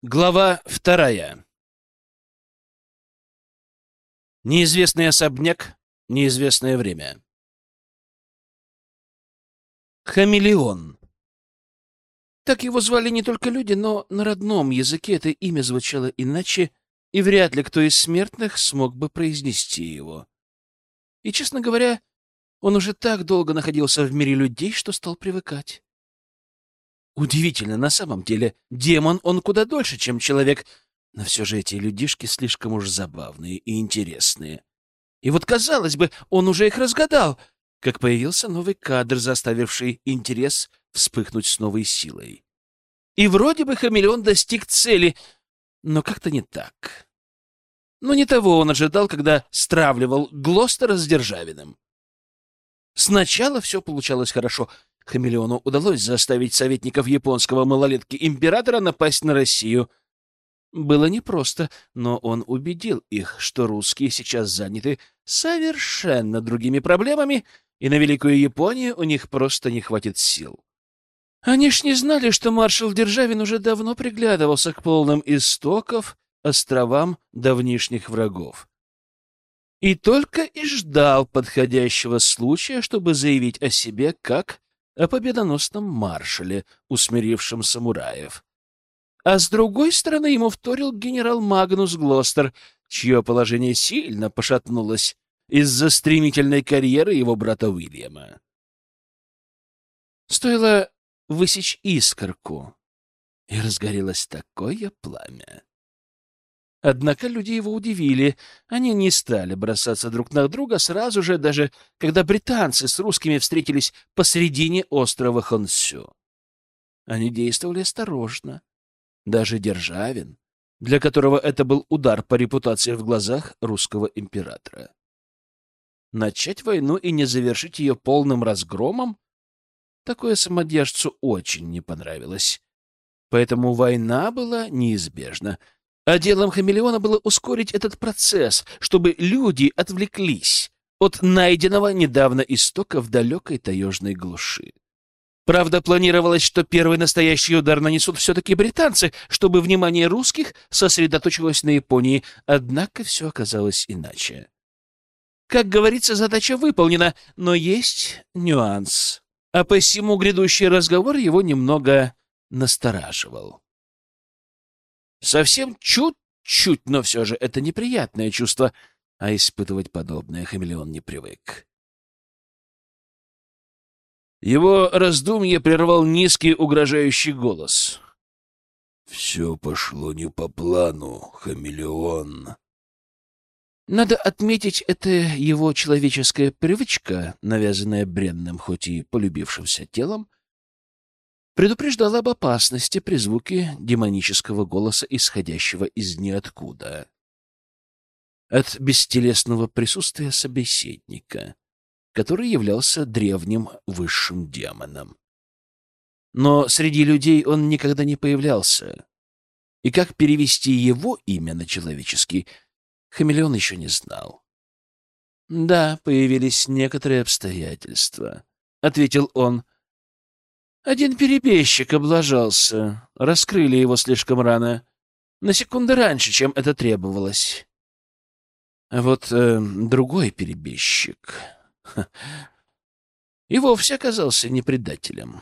Глава 2. Неизвестный особняк, неизвестное время. Хамелеон. Так его звали не только люди, но на родном языке это имя звучало иначе, и вряд ли кто из смертных смог бы произнести его. И, честно говоря, он уже так долго находился в мире людей, что стал привыкать. Удивительно, на самом деле, демон он куда дольше, чем человек, но все же эти людишки слишком уж забавные и интересные. И вот, казалось бы, он уже их разгадал, как появился новый кадр, заставивший интерес вспыхнуть с новой силой. И вроде бы хамелеон достиг цели, но как-то не так. Но не того он ожидал, когда стравливал Глостера с Державиным. Сначала все получалось хорошо. Хамелеону удалось заставить советников японского малолетки императора напасть на Россию. Было непросто, но он убедил их, что русские сейчас заняты совершенно другими проблемами, и на Великую Японию у них просто не хватит сил. Они ж не знали, что маршал Державин уже давно приглядывался к полным истоков островам давнишних врагов. И только и ждал подходящего случая, чтобы заявить о себе как о победоносном маршале, усмирившем самураев. А с другой стороны ему вторил генерал Магнус Глостер, чье положение сильно пошатнулось из-за стремительной карьеры его брата Уильяма. Стоило высечь искорку, и разгорелось такое пламя. Однако люди его удивили. Они не стали бросаться друг на друга сразу же, даже когда британцы с русскими встретились посредине острова Хонсю. Они действовали осторожно. Даже Державин, для которого это был удар по репутации в глазах русского императора. Начать войну и не завершить ее полным разгромом — такое самодержцу очень не понравилось. Поэтому война была неизбежна. А делом хамелеона было ускорить этот процесс, чтобы люди отвлеклись от найденного недавно истока в далекой таежной глуши. Правда, планировалось, что первый настоящий удар нанесут все-таки британцы, чтобы внимание русских сосредоточилось на Японии, однако все оказалось иначе. Как говорится, задача выполнена, но есть нюанс, а посему грядущий разговор его немного настораживал. Совсем чуть-чуть, но все же это неприятное чувство, а испытывать подобное хамелеон не привык. Его раздумье прервал низкий угрожающий голос. «Все пошло не по плану, хамелеон». Надо отметить, это его человеческая привычка, навязанная бренным, хоть и полюбившимся телом, предупреждала об опасности при звуке демонического голоса, исходящего из ниоткуда. От бестелесного присутствия собеседника, который являлся древним высшим демоном. Но среди людей он никогда не появлялся, и как перевести его имя на человеческий, хамелеон еще не знал. «Да, появились некоторые обстоятельства», — ответил он. «Один перебежчик облажался, раскрыли его слишком рано, на секунду раньше, чем это требовалось. А вот другой перебежчик и вовсе оказался не предателем.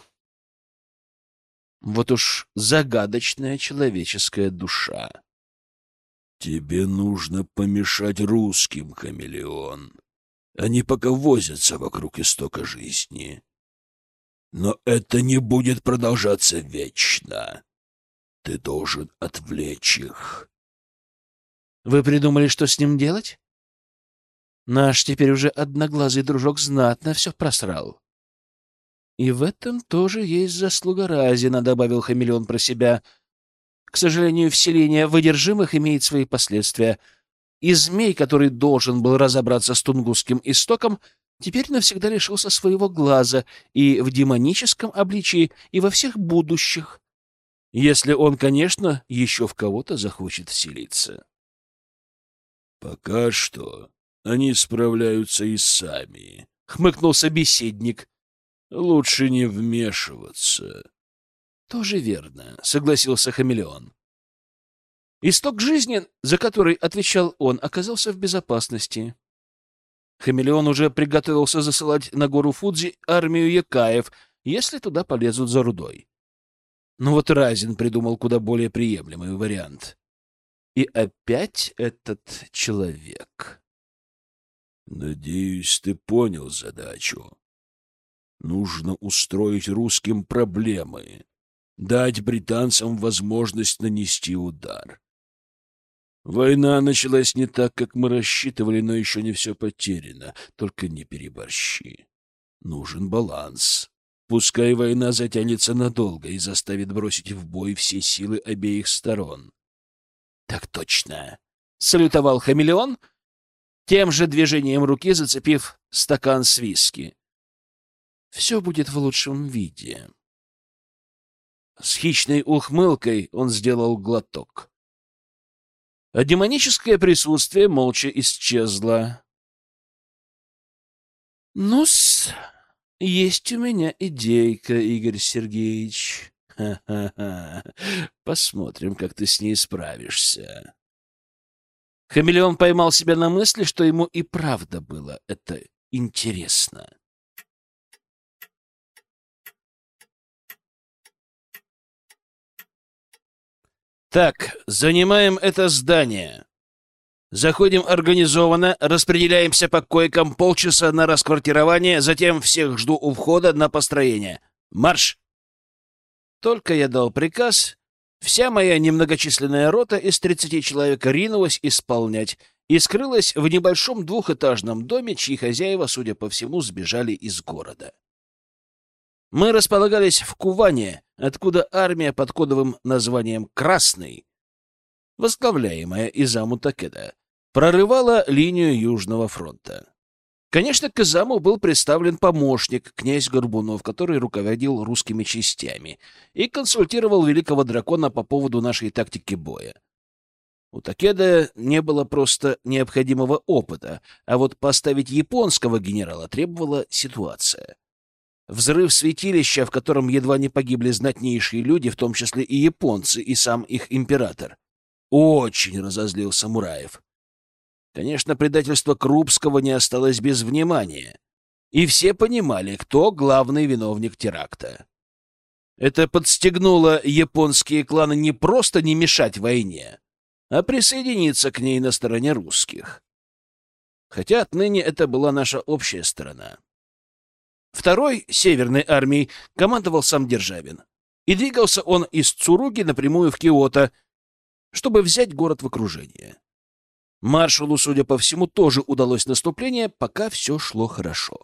Вот уж загадочная человеческая душа». «Тебе нужно помешать русским, хамелеон. Они пока возятся вокруг истока жизни. Но это не будет продолжаться вечно. Ты должен отвлечь их». «Вы придумали, что с ним делать? Наш теперь уже одноглазый дружок знатно все просрал». «И в этом тоже есть заслуга Разина», — добавил хамелеон про себя. «К сожалению, вселение выдержимых имеет свои последствия. И змей, который должен был разобраться с тунгусским истоком, теперь навсегда лишился своего глаза и в демоническом обличии, и во всех будущих, если он, конечно, еще в кого-то захочет вселиться». «Пока что они справляются и сами», — хмыкнул собеседник. «Лучше не вмешиваться». «Тоже верно», — согласился хамелеон. Исток жизни, за который отвечал он, оказался в безопасности. Хамелеон уже приготовился засылать на гору Фудзи армию якаев, если туда полезут за рудой. Но вот Разин придумал куда более приемлемый вариант. И опять этот человек. Надеюсь, ты понял задачу. Нужно устроить русским проблемы, дать британцам возможность нанести удар. Война началась не так, как мы рассчитывали, но еще не все потеряно. Только не переборщи. Нужен баланс. Пускай война затянется надолго и заставит бросить в бой все силы обеих сторон. — Так точно! — салютовал Хамелеон, тем же движением руки зацепив стакан с виски. — Все будет в лучшем виде. С хищной ухмылкой он сделал глоток. А демоническое присутствие молча исчезло. — Ну-с, есть у меня идейка, Игорь Сергеевич. Ха-ха-ха. Посмотрим, как ты с ней справишься. Хамелеон поймал себя на мысли, что ему и правда было это интересно. Так, занимаем это здание. Заходим организованно, распределяемся по койкам, полчаса на расквартирование, затем всех жду у входа на построение. Марш! Только я дал приказ, вся моя немногочисленная рота из 30 человек ринулась исполнять и скрылась в небольшом двухэтажном доме, чьи хозяева, судя по всему, сбежали из города. Мы располагались в Куване, откуда армия под кодовым названием «Красный», возглавляемая Изаму Такеда, прорывала линию Южного фронта. Конечно, к Изаму был представлен помощник, князь Горбунов, который руководил русскими частями и консультировал великого дракона по поводу нашей тактики боя. У Такеда не было просто необходимого опыта, а вот поставить японского генерала требовала ситуация. Взрыв святилища, в котором едва не погибли знатнейшие люди, в том числе и японцы, и сам их император, очень разозлил самураев. Конечно, предательство Крупского не осталось без внимания, и все понимали, кто главный виновник теракта. Это подстегнуло японские кланы не просто не мешать войне, а присоединиться к ней на стороне русских. Хотя отныне это была наша общая сторона. Второй Северной армией командовал сам Державин, и двигался он из Цуруги напрямую в Киото, чтобы взять город в окружение. Маршалу, судя по всему, тоже удалось наступление, пока все шло хорошо.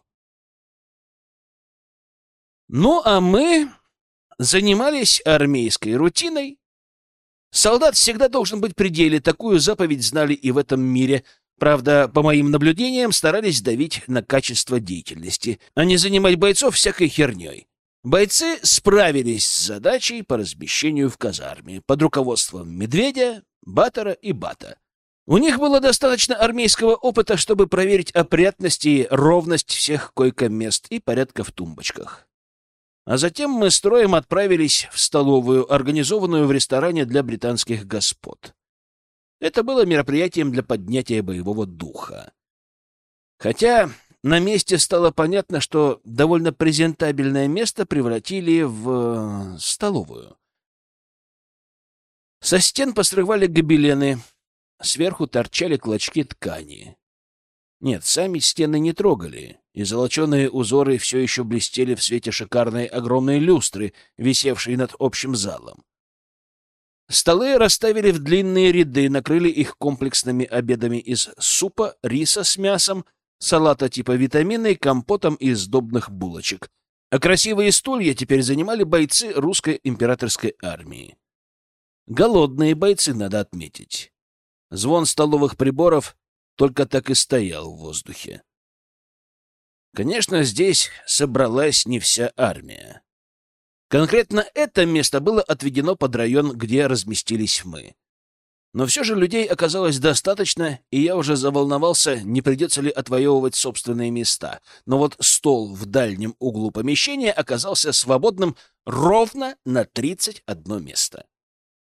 Ну, а мы занимались армейской рутиной. Солдат всегда должен быть при деле, такую заповедь знали и в этом мире. Правда, по моим наблюдениям, старались давить на качество деятельности, а не занимать бойцов всякой херней. Бойцы справились с задачей по размещению в казарме под руководством Медведя, Батора и Бата. У них было достаточно армейского опыта, чтобы проверить опрятность и ровность всех койко-мест и порядка в тумбочках. А затем мы строем отправились в столовую, организованную в ресторане для британских господ. Это было мероприятием для поднятия боевого духа. Хотя на месте стало понятно, что довольно презентабельное место превратили в столовую. Со стен посрывали гобелены, сверху торчали клочки ткани. Нет, сами стены не трогали, и золоченые узоры все еще блестели в свете шикарной огромной люстры, висевшей над общим залом. Столы расставили в длинные ряды, накрыли их комплексными обедами из супа, риса с мясом, салата типа витаминный, компотом и сдобных булочек. А красивые стулья теперь занимали бойцы русской императорской армии. Голодные бойцы, надо отметить. Звон столовых приборов только так и стоял в воздухе. Конечно, здесь собралась не вся армия. Конкретно это место было отведено под район, где разместились мы. Но все же людей оказалось достаточно, и я уже заволновался, не придется ли отвоевывать собственные места. Но вот стол в дальнем углу помещения оказался свободным ровно на 31 место.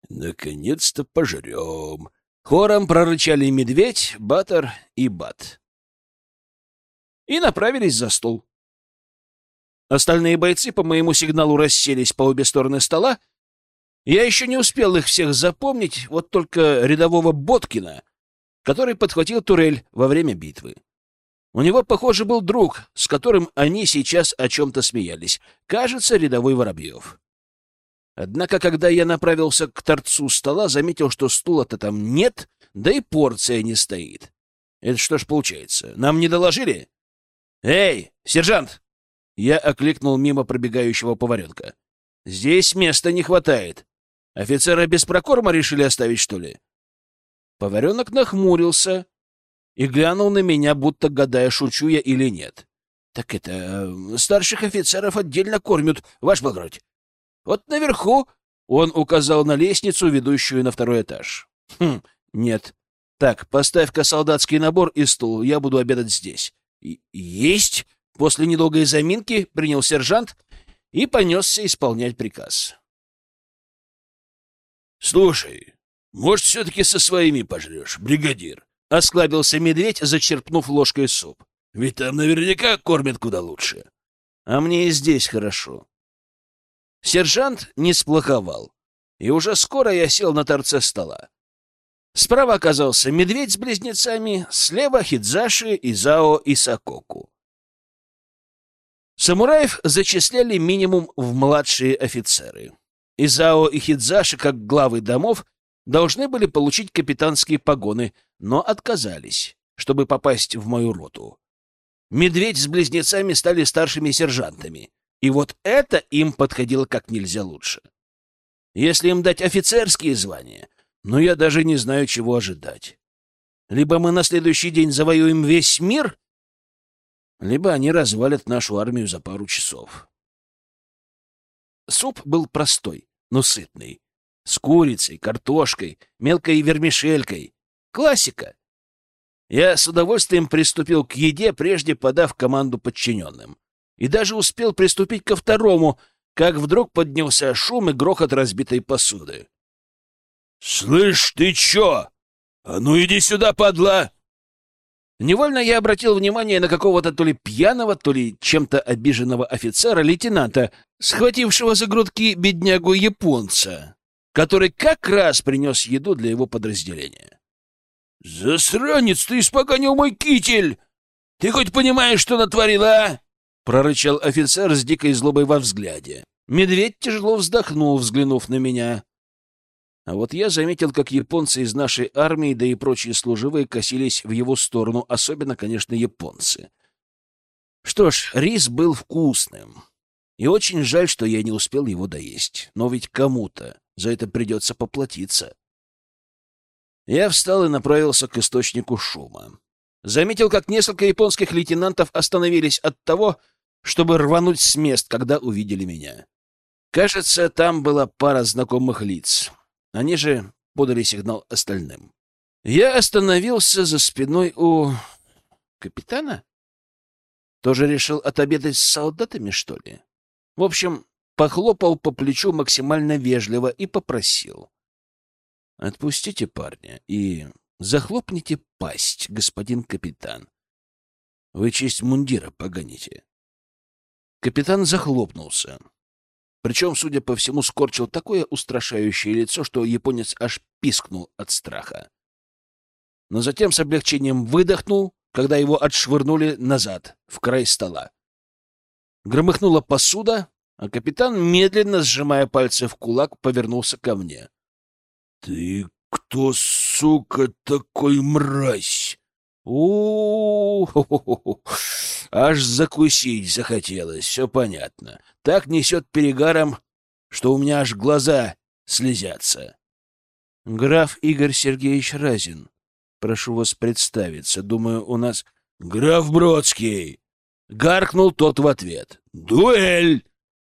Наконец-то пожрем. Хором прорычали Медведь, Батор и Бат. И направились за стол. Остальные бойцы по моему сигналу расселись по обе стороны стола. Я еще не успел их всех запомнить, вот только рядового Боткина, который подхватил турель во время битвы. У него, похоже, был друг, с которым они сейчас о чем-то смеялись. Кажется, рядовой Воробьев. Однако, когда я направился к торцу стола, заметил, что стула-то там нет, да и порция не стоит. Это что ж получается? Нам не доложили? «Эй, сержант!» Я окликнул мимо пробегающего поваренка. «Здесь места не хватает. Офицера без прокорма решили оставить, что ли?» Поваренок нахмурился и глянул на меня, будто гадая, шучу я или нет. «Так это... старших офицеров отдельно кормят, ваш благородь. Вот наверху...» — он указал на лестницу, ведущую на второй этаж. «Хм, нет. Так, поставь-ка солдатский набор и стул, я буду обедать здесь». «Есть!» — после недолгой заминки принял сержант и понесся исполнять приказ. «Слушай, может, все-таки со своими пожрешь, бригадир?» — осклабился Медведь, зачерпнув ложкой суп. «Ведь там наверняка кормят куда лучше». «А мне и здесь хорошо». Сержант не сплоховал, и уже скоро я сел на торце стола. Справа оказался Медведь с близнецами, слева — Хидзаши, Изао и Сококу. Самураев зачисляли минимум в младшие офицеры. Изао и Хидзаши, как главы домов, должны были получить капитанские погоны, но отказались, чтобы попасть в мою роту. Медведь с близнецами стали старшими сержантами, и вот это им подходило как нельзя лучше. Если им дать офицерские звания, но я даже не знаю, чего ожидать. Либо мы на следующий день завоюем весь мир, либо они развалят нашу армию за пару часов. Суп был простой, но сытный. С курицей, картошкой, мелкой вермишелькой. Классика. Я с удовольствием приступил к еде, прежде подав команду подчиненным. И даже успел приступить ко второму, как вдруг поднялся шум и грохот разбитой посуды. «Слышь, ты чё? А ну иди сюда, падла!» Невольно я обратил внимание на какого-то то ли пьяного, то ли чем-то обиженного офицера-лейтенанта, схватившего за грудки беднягу-японца, который как раз принес еду для его подразделения. «Засранец, ты испоганил мой китель! Ты хоть понимаешь, что натворила, а?» — прорычал офицер с дикой злобой во взгляде. Медведь тяжело вздохнул, взглянув на меня. А вот я заметил, как японцы из нашей армии, да и прочие служивые косились в его сторону, особенно, конечно, японцы. Что ж, рис был вкусным. И очень жаль, что я не успел его доесть. Но ведь кому-то за это придется поплатиться. Я встал и направился к источнику шума. Заметил, как несколько японских лейтенантов остановились от того, чтобы рвануть с мест, когда увидели меня. Кажется, там была пара знакомых лиц. Они же подали сигнал остальным. Я остановился за спиной у... капитана? Тоже решил отобедать с солдатами, что ли? В общем, похлопал по плечу максимально вежливо и попросил: «Отпустите парня и захлопните пасть, господин капитан. Вы честь мундира поганите». Капитан захлопнулся. Причем, судя по всему, скорчил такое устрашающее лицо, что японец аж пискнул от страха. Но затем с облегчением выдохнул, когда его отшвырнули назад, в край стола. Громыхнула посуда, а капитан, медленно сжимая пальцы в кулак, повернулся ко мне. «Ты кто, сука, такой мразь?» У-у-у-у-у-у-у. Аж закусить захотелось, все понятно. Так несет перегаром, что у меня аж глаза слезятся. Граф Игорь Сергеевич Разин, прошу вас представиться. Думаю, у нас... «Граф Бродский!» — гаркнул тот в ответ. «Дуэль!»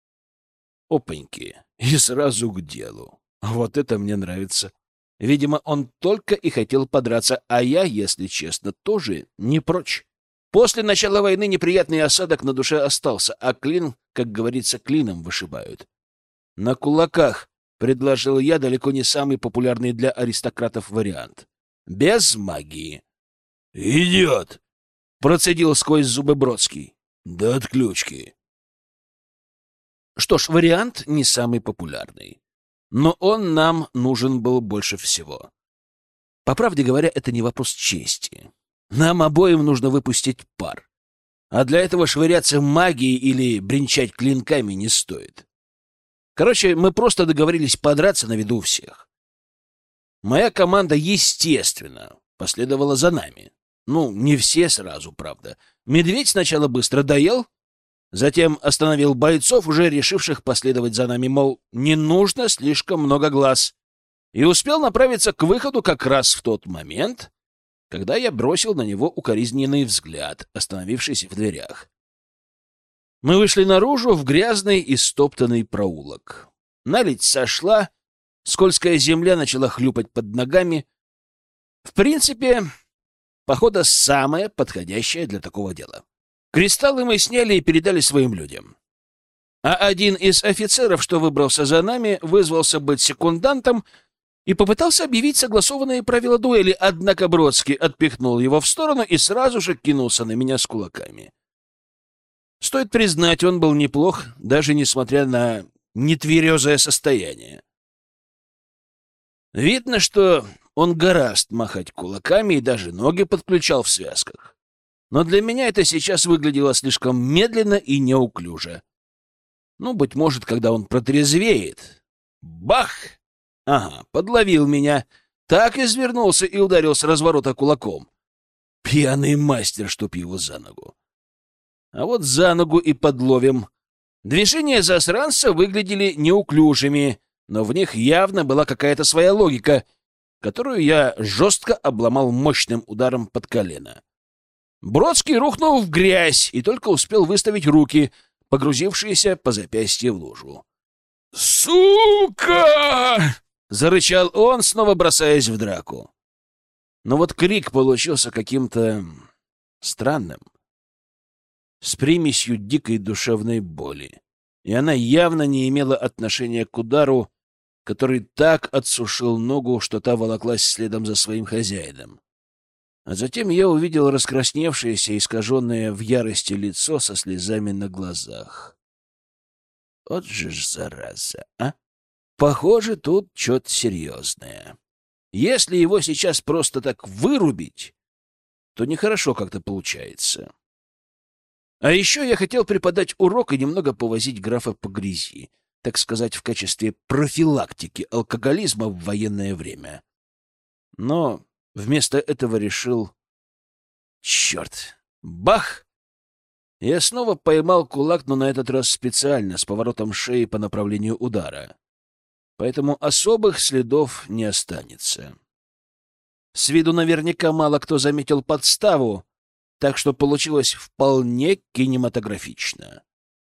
Опаньки. И сразу к делу. Вот это мне нравится. Видимо, он только и хотел подраться, а я, если честно, тоже не прочь. После начала войны неприятный осадок на душе остался, а клин, как говорится, клином вышибают. На кулаках — предложил я далеко не самый популярный для аристократов вариант. «Без магии». «Идет!» — процедил сквозь зубы Бродский. «До отключки». Что ж, вариант не самый популярный. Но он нам нужен был больше всего. По правде говоря, это не вопрос чести. Нам обоим нужно выпустить пар. А для этого швыряться магией или бренчать клинками не стоит. Короче, мы просто договорились подраться на виду у всех. Моя команда, естественно, последовала за нами. Ну, не все сразу, правда. Медведь сначала быстро доел, затем остановил бойцов, уже решивших последовать за нами, мол, не нужно слишком много глаз, и успел направиться к выходу как раз в тот момент, когда я бросил на него укоризненный взгляд, остановившись в дверях. Мы вышли наружу в грязный и стоптанный проулок. Наледь сошла, скользкая земля начала хлюпать под ногами. В принципе, похода самое подходящее для такого дела. Кристаллы мы сняли и передали своим людям. А один из офицеров, что выбрался за нами, вызвался быть секундантом и попытался объявить согласованные правила дуэли, однако Бродский отпихнул его в сторону и сразу же кинулся на меня с кулаками. Стоит признать, он был неплох, даже несмотря на нетверезое состояние. Видно, что он гораст махать кулаками и даже ноги подключал в связках. Но для меня это сейчас выглядело слишком медленно и неуклюже. Ну, быть может, когда он протрезвеет. Бах! Ага, подловил меня. Так извернулся и ударил с разворота кулаком. Пьяный мастер, чтоб его за ногу. А вот за ногу и подловим. Движения засранца выглядели неуклюжими, но в них явно была какая-то своя логика, которую я жестко обломал мощным ударом под колено. Бродский рухнул в грязь и только успел выставить руки, погрузившиеся по запястье в лужу. «Сука!» — зарычал он, снова бросаясь в драку. Но вот крик получился каким-то странным, с примесью дикой душевной боли, и она явно не имела отношения к удару, который так отсушил ногу, что та волоклась следом за своим хозяином. А затем я увидел раскрасневшееся, искаженное в ярости лицо со слезами на глазах. Вот же ж зараза, а! Похоже, тут что-то серьезное. Если его сейчас просто так вырубить, то нехорошо как-то получается. А еще я хотел преподать урок и немного повозить графа по грязи, так сказать, в качестве профилактики алкоголизма в военное время. Но вместо этого решил... Черт! Бах! Я снова поймал кулак, но на этот раз специально, с поворотом шеи по направлению удара. Поэтому особых следов не останется. С виду наверняка мало кто заметил подставу, так что получилось вполне кинематографично.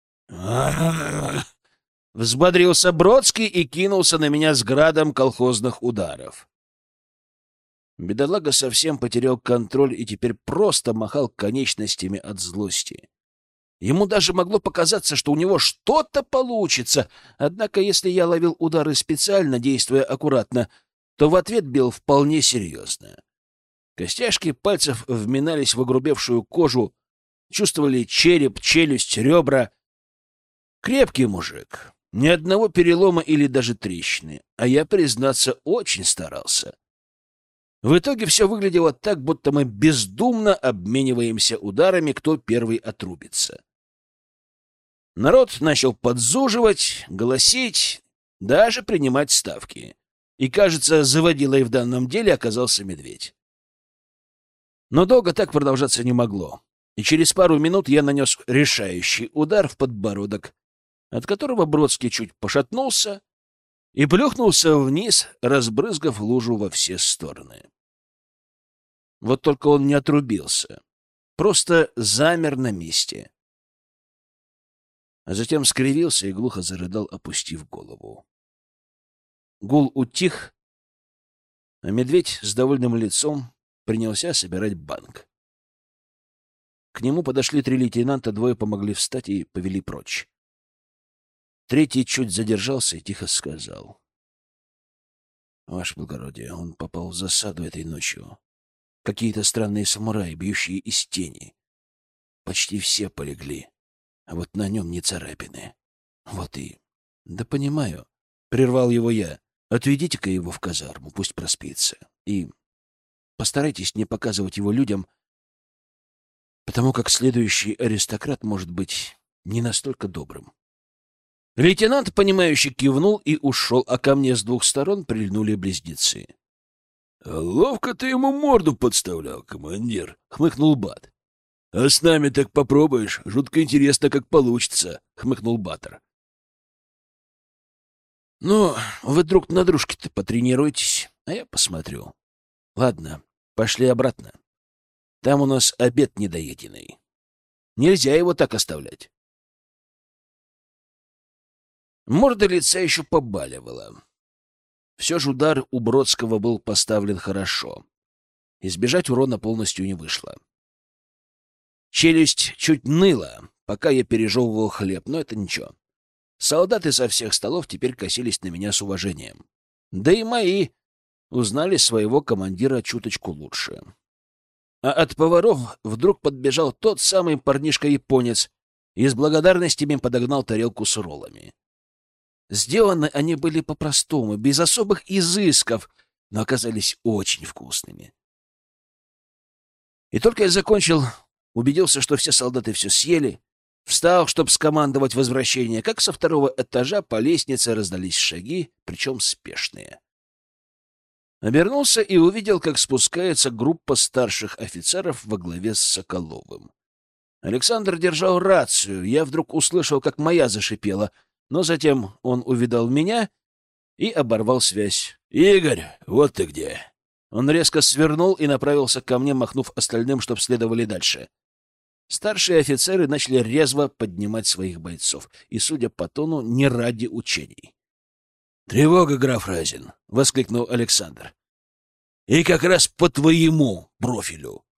Взбодрился Бродский и кинулся на меня с градом колхозных ударов. Бедолага совсем потерял контроль и теперь просто махал конечностями от злости. Ему даже могло показаться, что у него что-то получится, однако если я ловил удары специально, действуя аккуратно, то в ответ бил вполне серьезно. Костяшки пальцев вминались в огрубевшую кожу, чувствовали череп, челюсть, ребра. Крепкий мужик, ни одного перелома или даже трещины, а я, признаться, очень старался. В итоге все выглядело так, будто мы бездумно обмениваемся ударами, кто первый отрубится. Народ начал подзуживать, голосить, даже принимать ставки. И, кажется, заводилой в данном деле оказался медведь. Но долго так продолжаться не могло, и через пару минут я нанес решающий удар в подбородок, от которого Бродский чуть пошатнулся и плюхнулся вниз, разбрызгав лужу во все стороны. Вот только он не отрубился, просто замер на месте. А затем скривился и глухо зарыдал, опустив голову. Гул утих, а медведь с довольным лицом принялся собирать банк. К нему подошли 3 лейтенанта, 2 помогли встать и повели прочь. 3 чуть задержался и тихо сказал: Ваше благородие, он попал в засаду этой ночью. Какие-то странные самураи, бьющие из тени. Почти все полегли, а вот на нем не царапины. Вот и... Да понимаю. Прервал его я. Отведите-ка его в казарму, пусть проспится. И постарайтесь не показывать его людям, потому как следующий аристократ может быть не настолько добрым. Лейтенант, понимающе кивнул и ушел, а ко мне с двух сторон прильнули близнецы. — Ловко ты ему морду подставлял, командир, — хмыкнул Бат. — А с нами так попробуешь, жутко интересно, как получится, — хмыкнул Баттер. — Ну, вы друг на дружке-то потренируйтесь, а я посмотрю. Ладно, пошли обратно. Там у нас обед недоеденный. Нельзя его так оставлять. Морда лица еще побаливала. Все же удар у Бродского был поставлен хорошо. Избежать урона полностью не вышло. Челюсть чуть ныла, пока я пережевывал хлеб, но это ничего. Солдаты со всех столов теперь косились на меня с уважением. Да и мои узнали своего командира чуточку лучше. А от поваров вдруг подбежал тот самый парнишка-японец и с благодарностями подогнал тарелку с роллами. Сделаны они были по-простому, без особых изысков, но оказались очень вкусными. И только я закончил, убедился, что все солдаты все съели, встал, чтобы скомандовать возвращение, как со второго этажа по лестнице раздались шаги, причем спешные. Обернулся и увидел, как спускается группа старших офицеров во главе с Соколовым. Александр держал рацию, я вдруг услышал, как моя зашипела, но затем он увидал меня и оборвал связь. «Игорь, вот ты где!» Он резко свернул и направился ко мне, махнув остальным, чтоб следовали дальше. Старшие офицеры начали резво поднимать своих бойцов, и, судя по тону, не ради учений. «Тревога, граф Разин!» — воскликнул Александр. «И как раз по твоему профилю!»